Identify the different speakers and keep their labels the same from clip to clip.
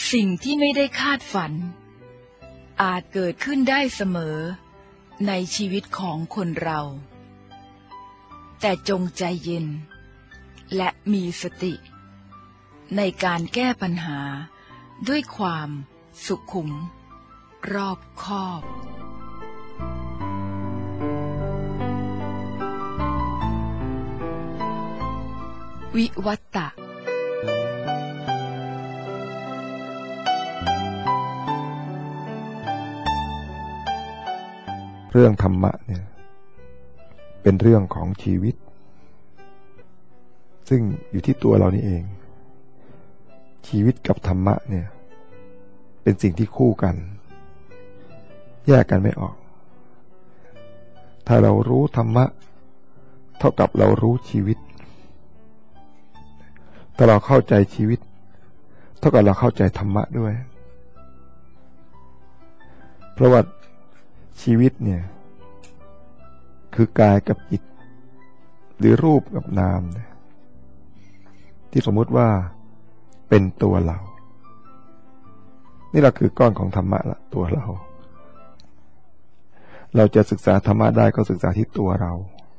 Speaker 1: สิ่งที่ไม่ได้คาดฝันอาจเกิดขึ้นได้เสมอในชีวิตของคนเราแต่จงใจเย็นและมีสติในการแก้ปัญหาด้วยความสุขุมรอบคอบวิวัตตะ
Speaker 2: เรื่องธรรมะเนี่ยเป็นเรื่องของชีวิตซึ่งอยู่ที่ตัวเรานี่เองชีวิตกับธรรมะเนี่ยเป็นสิ่งที่คู่กันแยกกันไม่ออกถ้าเรารู้ธรรมะเท่ากับเรารู้ชีวิตถ้าเราเข้าใจชีวิตเท่ากับเราเข้าใจธรรมะด้วยเพราะว่าชีวิตเนี่ยคือกายกับจิตหรือรูปกับนามที่สมมุติว่าเป็นตัวเรานี่เราคือก้อนของธรรมะละตัวเราจะศึกษาธรรมะได้ก็ศึกษาที่ตัวเรา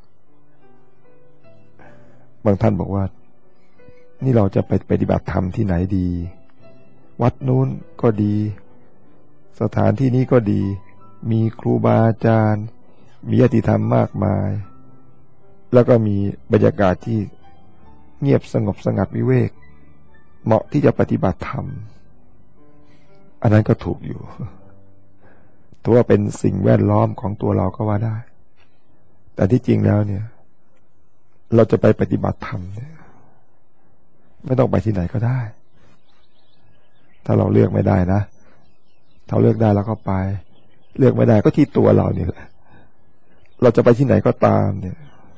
Speaker 2: บางท่านบอกว่านี่เราจะไปปฏิบัติธรรมที่ไหนดีวัดนู้นก็ดีสถานที่นี้ก็ดีมีครูบาอาจารย์มีญาติธรรมมากมายแล้วก็มีบรรยากาศที่เงียบสงบสงัดวิเวกเหมาะที่จะปฏิบัติธรรมอันนั้นก็ถูกอยู่ถือว่าเป็นสิ่งแวดล้อมของตัวเราก็ว่าได้แต่ที่จริงแล้วเนี่ยเราจะไปปฏิบัติธรรมเนี่ยไม่ต้องไปที่ไหนก็ได้ถ้าเราเลือกไม่ได้นะถ้าเลือกได้เราก็ไปเลือกไม่ได้ก็ที่ตัวเรานี่แหละเราจะไปที่ไหนก็ตามเนี่ย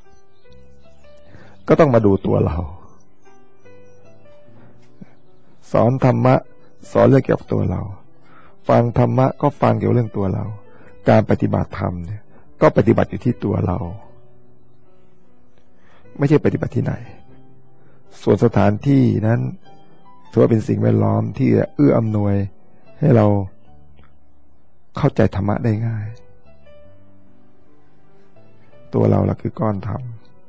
Speaker 2: ก็ต้องมาดูตัวเราสอนธรรมะสอนเรื่องเกี่ยวกับตัวเราฟังธรรมะก็ฟังเกี่ยวกับเรื่องตัวเราการปฏิบัติธรรมเนี่ยก็ปฏิบัติอยู่ที่ตัวเราไม่ใช่ปฏิบัติที่ไหนส่วนสถานที่นั้นถือว่าเป็นสิ่งแวดล้อมที่เอื้ออำนวยให้เราเข้าใจธรรมะได้ง่ายตัวเราล่ะคือก้อนธรรม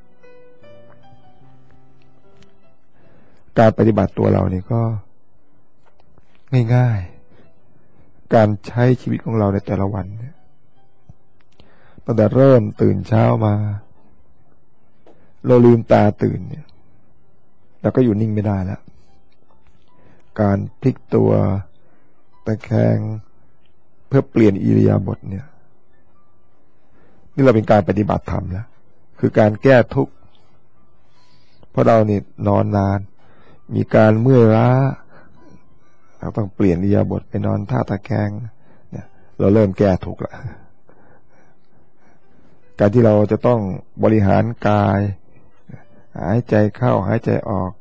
Speaker 2: การปฏิบัติตัวเรานี่ก็ง่ายๆการใช้ชีวิตของเราในแต่ละวันเนี่ยตั้งแต่เริ่มตื่นเช้ามาเราลืมตาตื่นเนี่ยเราก็อยู่นิ่งไม่ได้แล้วการพลิกตัวตะแคงเพื่อเปลี่ยนอิริยาบถเนี่ยนี่เราเป็นการปฏิบัติธรรมแล้วคือการแก้ทุกข์เพราะเรานี่นอนนานมีการเมื่อยล้าเราต้องเปลี่ยนอิริยาบถไปนอนท่าตะแคงเนี่ยเราเริ่มแก้ทุกข์แล้วการที่เราจะต้องบริหารกายหายใจเข้าหายใจออก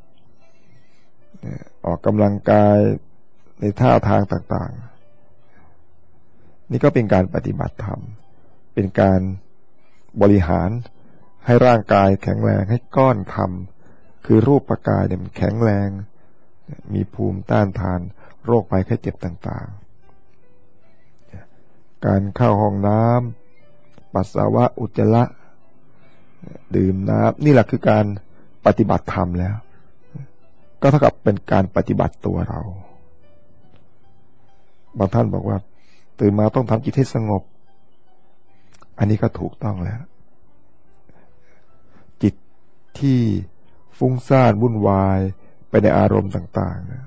Speaker 2: กำลังกายในท่าทางต่างๆนี่ก็เป็นการปฏิบัติธรรมเป็นการบริหารให้ร่างกายแข็งแรงให้ก้อนธรรมคือรูปกายเนี่ยมันแข็งแรงมีภูมิต้านทานโรคภัยไข้เจ็บต่างๆการเข้าห้องน้ำปัสสาวะอุจจาระดื่มน้ำนี่แหละคือการปฏิบัติธรรมแล้วก็เท่ากับเป็นการปฏิบัติตัวเราบางท่านบอกว่าตื่นมาต้องทำจิตให้สงบอันนี้ก็ถูกต้องแล้วจิตที่ฟุ้งซ่านวุ่นวายไปในอารมณ์ต่างๆนะ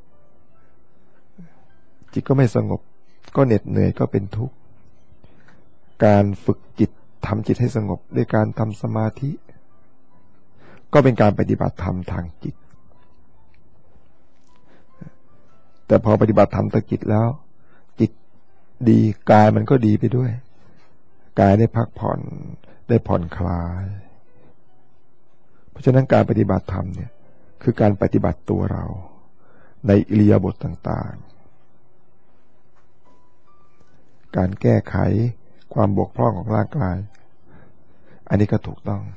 Speaker 2: จิตก็ไม่สงบก็เหน็ดเหนื่อยก็เป็นทุกข์การฝึกจิตทำจิตให้สงบด้วยการทำสมาธิก็เป็นการปฏิบัติธรรมทางจิตแต่พอปฏิบัติธรรมทางจิตแล้วจิตดีกายมันก็ดีไปด้วยกายได้พักผ่อนได้ผ่อนคลายเพราะฉะนั้นการปฏิบัติธรรมเนี่ยคือการปฏิบัติตัวเราในอิริยาบถต่างๆการแก้ไขความบกพร่องของร่างกายอันนี้ก็ถูกต้อง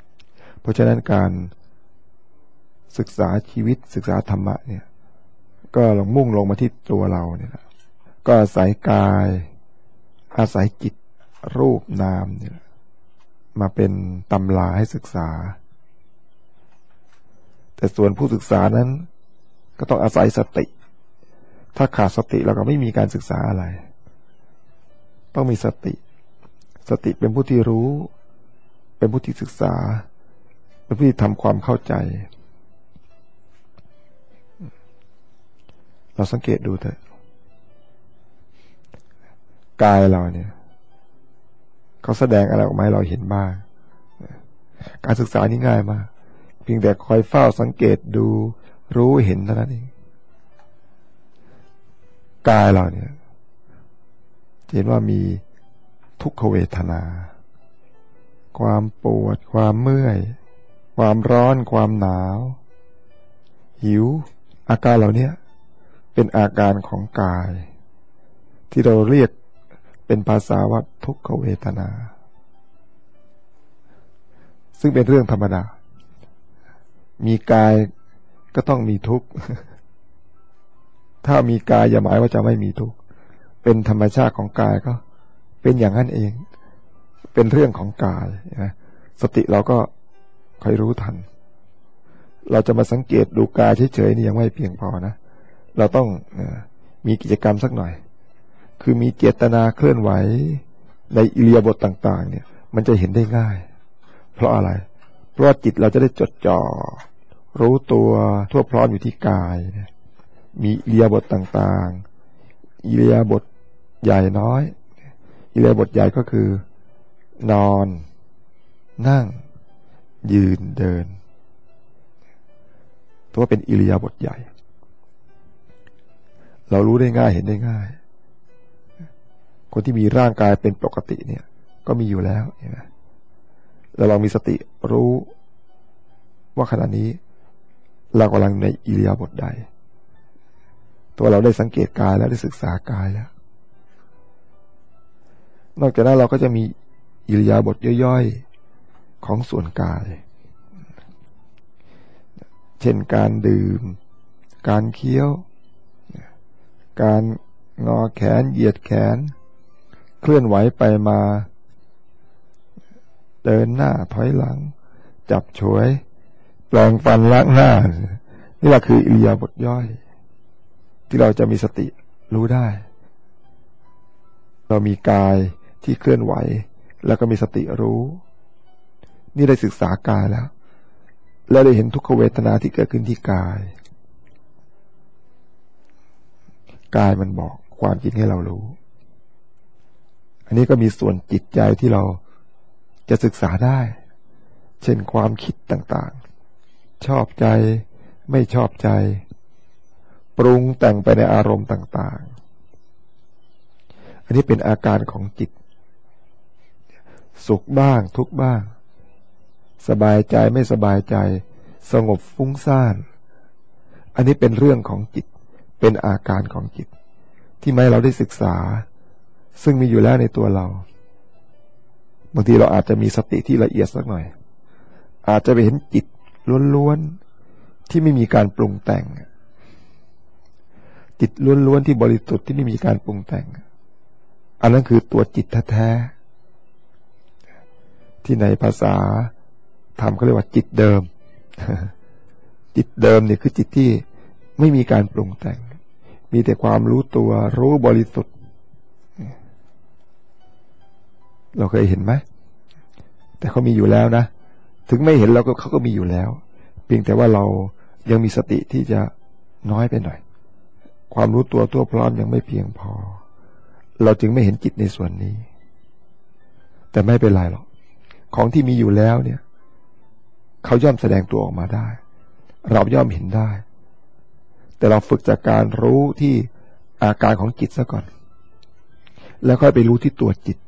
Speaker 2: เพราะฉะนั้นการศึกษาชีวิตศึกษาธรรมะเนี่ยก็ลงมุ่งลงมาที่ตัวเราเนี่ยนะก็อาศัยกายอาศัยจิตรูปนามเนี่ยมาเป็นตำราให้ศึกษาแต่ส่วนผู้ศึกษานั้นก็ต้องอาศัยสติถ้าขาดสติเราก็ไม่มีการศึกษาอะไรต้องมีสติสติเป็นผู้ที่รู้เป็นผู้ที่ศึกษาเป็นผู้ที่ทำความเข้าใจเราสังเกตดูเถอะกายเราเนี่ยเขาแสดงอะไรออกมาให้เราเห็นบ้างการศึกษานี่ง่ายมากเพียงแต่คอยเฝ้าสังเกตดูรู้เห็นเท่านั้นเองกายเราเนี่ยเห็นว่ามีทุกขเวทนาความปวดความเมื่อยความร้อนความหนาวหิวอาการเหล่านี้เป็นอาการของกายที่เราเรียกเป็นภาษาว่าทุกขเวทนาซึ่งเป็นเรื่องธรรมดามีกายก็ต้องมีทุกข์ถ้ามีกายอย่าหมายว่าจะไม่มีทุกข์เป็นธรรมชาติของกายก็เป็นอย่างนั้นเองเป็นเรื่องของกายนะสติเราก็คอยรู้ทันเราจะมาสังเกตดูกายเฉยๆนี่ยังไม่เพียงพอนะเราต้องมีกิจกรรมสักหน่อยคือมีเจตนาเคลื่อนไหวในอิริยาบถต่างๆเนี่ยมันจะเห็นได้ง่ายเพราะอะไรเพราะว่าจิตเราจะได้จดจ่อรู้ตัวทั่วพร้อมอยู่ที่กายมีอิริยาบถต่างๆอิริยาบถใหญ่น้อยอิริยาบถใหญ่ก็คือนอนนั่งยืนเดินถือว่าเป็นอิริยาบถใหญ่เรารู้ได้ง่ายเห็นได้ง่ายคนที่มีร่างกายเป็นปกติเนี่ยก็มีอยู่แล้วเห็นไหมแล้วเรามีสติรู้ว่าขณะนี้เรากำลังในอิริยาบถใดตัวเราได้สังเกตกายแล้วได้ศึกษากายแล้วนอกจากนั้นเราก็จะมีอิริยาบถย่อยๆของส่วนกายเช่นการดื่มการเคี้ยวการงอแขนเหยียดแขนเคลื่อนไหวไปมาเดินหน้าถอยหลังจับฉวยแปลงฟันล้างหน้านี่แหละคืออิริยาบถย่อยที่เราจะมีสติรู้ได้เรามีกายที่เคลื่อนไหวแล้วก็มีสติรู้นี่ได้ศึกษากายแล้วและได้เห็นทุกขเวทนาที่เกิดขึ้นที่กายกายมันบอกความจริงให้เรารู้อันนี้ก็มีส่วนจิตใจที่เราจะศึกษาได้เช่นความคิดต่างๆชอบใจไม่ชอบใจปรุงแต่งไปในอารมณ์ต่างๆอันนี้เป็นอาการของจิตสุขบ้างทุกข์บ้างสบายใจไม่สบายใจสงบฟุ้งซ่านอันนี้เป็นเรื่องของจิตเป็นอาการของจิตที่ไม่เราได้ศึกษาซึ่งมีอยู่แล้วในตัวเราบางทีเราอาจจะมีสติที่ละเอียดสักหน่อยอาจจะไปเห็นจิตล้วนๆที่ไม่มีการปรุงแต่งจิตล้วนๆที่บริสุทธิ์ที่ไม่มีการปรุงแต่งอันนั้นคือตัวจิตแท้ๆที่ในภาษาธรรมเขาเรียกว่าจิตเดิม จิตเดิมเนี่ยคือจิตที่ไม่มีการปรุงแต่งมีแต่ความรู้ตัวรู้บริสุทธิ์เราเคยเห็นไหมแต่เขามีอยู่แล้วนะถึงไม่เห็นเราก็เขาก็มีอยู่แล้วเพียงแต่ว่าเรายังมีสติที่จะน้อยไปหน่อยความรู้ตัวทั่วพร้อมยังไม่เพียงพอเราจึงไม่เห็นจิตในส่วนนี้แต่ไม่เป็นไรหรอกของที่มีอยู่แล้วเนี่ยเขาย่อมแสดงตัวออกมาได้เราย่อมเห็นได้แต่เราฝึกจากการรู้ที่อาการของจิตซะก่อนแล้วค่อยไปรู้ที่ตัวจิต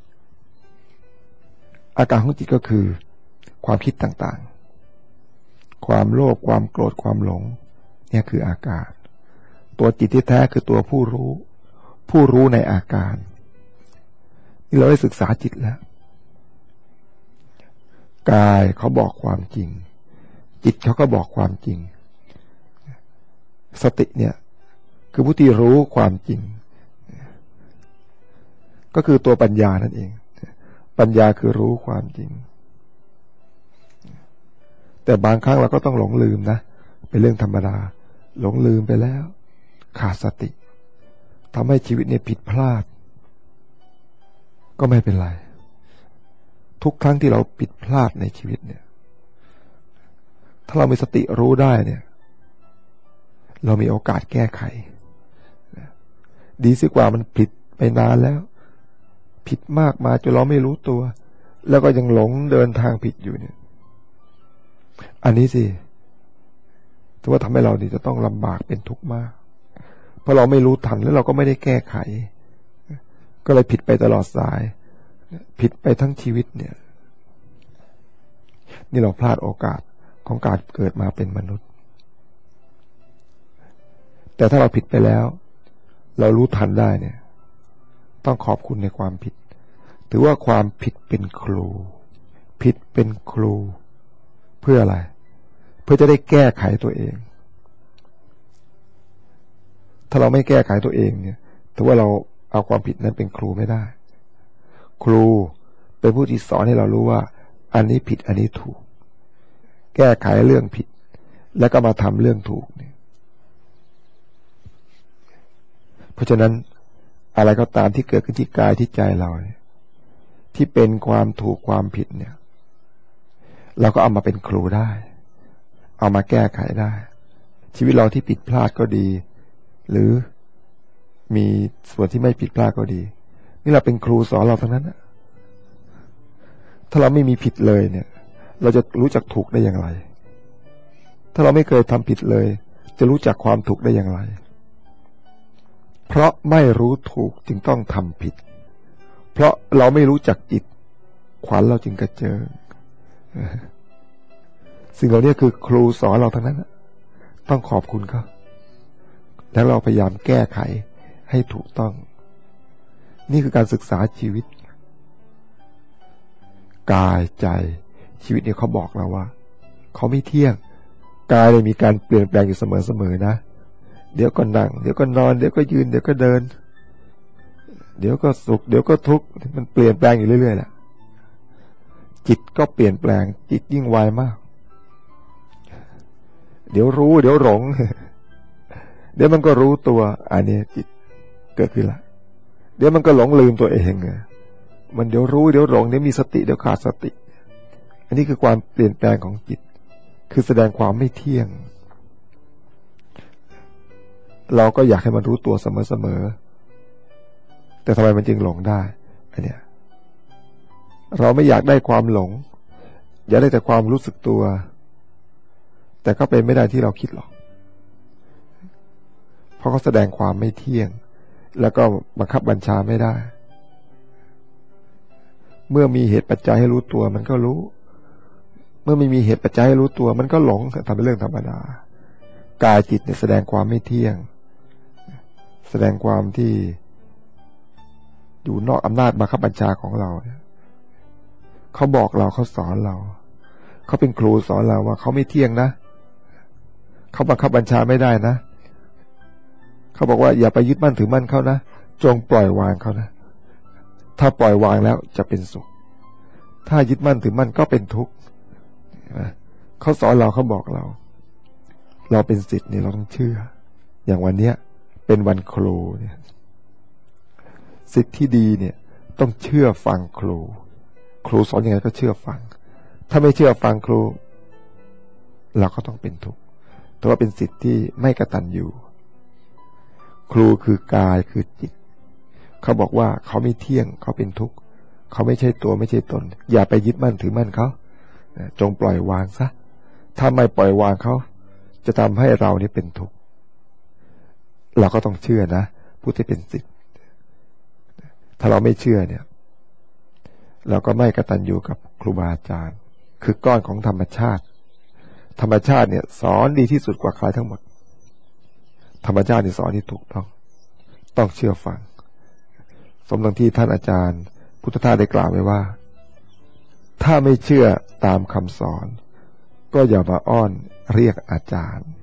Speaker 2: อาการของจิตก็คือความคิดต่างๆความโลภความโกรธความหลงเนี่ยคืออาการตัวจิตที่แท้คือตัวผู้รู้ในอาการนี่เราได้ศึกษาจิตแล้วกายเขาบอกความจริงจิตเขาก็บอกความจริงสติเนี่ยคือผู้ที่รู้ความจริงก็คือตัวปัญญานั่นเองปัญญาคือรู้ความจริงแต่บางครั้งเราก็ต้องหลงลืมนะเป็นเรื่องธรรมดาหลงลืมไปแล้วขาดสติทำให้ชีวิตเนี่ยผิดพลาดก็ไม่เป็นไรทุกครั้งที่เราผิดพลาดในชีวิตเนี่ยถ้าเรามีสติรู้ได้เนี่ยเรามีโอกาสแก้ไขดีสิกว่ามันผิดไปนานแล้วผิดมากมาจนเราไม่รู้ตัวแล้วก็ยังหลงเดินทางผิดอยู่เนี่ยอันนี้สิถือว่าทำให้เราจะต้องลำบากเป็นทุกข์มากเพราะเราไม่รู้ทันแล้วเราก็ไม่ได้แก้ไขก็เลยผิดไปตลอดสายผิดไปทั้งชีวิตเนี่ยนี่เราพลาดโอกาสของการเกิดมาเป็นมนุษย์แต่ถ้าเราผิดไปแล้วเรารู้ทันได้เนี่ยต้องขอบคุณในความผิดถือว่าความผิดเป็นครูผิดเป็นครูเพื่ออะไรเพื่อจะได้แก้ไขตัวเองถ้าเราไม่แก้ไขตัวเองเนี่ยถือว่าเราเอาความผิดนั้นเป็นครูไม่ได้ครูเป็นผู้ที่สอนให้เรารู้ว่าอันนี้ผิดอันนี้ถูกแก้ไขเรื่องผิดแล้วก็มาทำเรื่องถูกเนี่ยเพราะฉะนั้นอะไรก็ตามที่เกิดขึ้นที่กายที่ใจเราเนี่ยที่เป็นความถูกความผิดเนี่ยเราก็เอามาเป็นครูได้เอามาแก้ไขได้ชีวิตเราที่ผิดพลาดก็ดีหรือมีส่วนที่ไม่ผิดพลาดก็ดีนี่เราเป็นครูสอนเราทั้งนั้นนะถ้าเราไม่มีผิดเลยเนี่ยเราจะรู้จักถูกได้อย่างไรถ้าเราไม่เคยทำผิดเลยจะรู้จักความถูกได้อย่างไรเพราะไม่รู้ถูกจึงต้องทำผิดเพราะเราไม่รู้จักจิตขวัญเราจึงกระเจิงสิ่งเหล่านี้คือครูสอนเราทั้งนั้นต้องขอบคุณเขาแล้วเราพยายามแก้ไขให้ถูกต้องนี่คือการศึกษาชีวิตกายใจชีวิตเนี่ยเขาบอกเราว่าเขาไม่เที่ยงกายเลยมีการเปลี่ยนแปลงอยู่เสมอๆนะเดี๋ยวก็นั่งเดี๋ยวก็นอนเดี๋ยวก็ยืนเดี๋ยวก็เดินเดี๋ยวก็สุขเดี๋ยวก็ทุกข์มันเปลี่ยนแปลงอยู่เรื่อยๆแหละจิตก็เปลี่ยนแปลงจิตยิ่งไวมากเดี๋ยวรู้เดี๋ยวหลงเดี๋ยวมันก็รู้ตัวอันนี้จิตเกิดขึ้นละเดี๋ยวมันก็หลงลืมตัวเองมันเดี๋ยวรู้เดี๋ยวหลงเดี๋ยวมีสติเดี๋ยวขาดสติอันนี้คือความเปลี่ยนแปลงของจิตคือแสดงความไม่เที่ยงเราก็อยากให้มันรู้ตัวเสมอๆแต่ทำไมมันจึงหลงได้อันเนี้ยเราไม่อยากได้ความหลงอยากได้แต่ความรู้สึกตัวแต่ก็เป็นไม่ได้ที่เราคิดหรอกเพราะเขาแสดงความไม่เที่ยงแล้วก็บังคับบัญชาไม่ได้เมื่อมีเหตุปัจจัยให้รู้ตัวมันก็รู้เมื่อไม่มีเหตุปัจจัยให้รู้ตัวมันก็หลงทำเป็นเรื่องธรรมดากายจิตเนี่ยแสดงความไม่เที่ยงแสดงความที่อยู่นอกอำนาจบังคับบัญชาของเราเขาบอกเราเขาสอนเราเขาเป็นครูสอนเราว่าเขาไม่เที่ยงนะเขาบังคับบัญชาไม่ได้นะเขาบอกว่าอย่าไปยึดมั่นถือมั่นเขานะจงปล่อยวางเขานะถ้าปล่อยวางแล้วจะเป็นสุขถ้ายึดมั่นถือมั่นก็เป็นทุกข์เขาสอนเราเขาบอกเราเป็นศิษย์นี่เราต้องเชื่ออย่างวันเนี้ยเป็นวันครูเนี่ยศิษย์ที่ดีเนี่ยต้องเชื่อฟังครูสอนยังไงก็เชื่อฟังถ้าไม่เชื่อฟังครูเราก็ต้องเป็นทุกข์แต่ว่าเป็นศิษย์ที่ไม่กตัญญูครูคือกายคือจิตเขาบอกว่าเขาไม่เที่ยงเขาเป็นทุกข์เขาไม่ใช่ตัวไม่ใช่ตนอย่าไปยึดมั่นถือมั่นเขาจงปล่อยวางซะถ้าไม่ปล่อยวางเขาจะทำให้เรานี่เป็นทุกข์เราก็ต้องเชื่อนะผู้ที่เป็นศิษย์ถ้าเราไม่เชื่อเนี่ยเราก็ไม่กตัญญูกับครูบาอาจารย์คือก้อนของธรรมชาติเนี่ยสอนดีที่สุดกว่าใครทั้งหมดธรรมชาตินี่สอนที่ถูกต้องเชื่อฟังสมดังที่ท่านอาจารย์พุทธทาสได้กล่าวไว้ว่าถ้าไม่เชื่อตามคำสอนก็อย่ามาอ้อนเรียกอาจารย์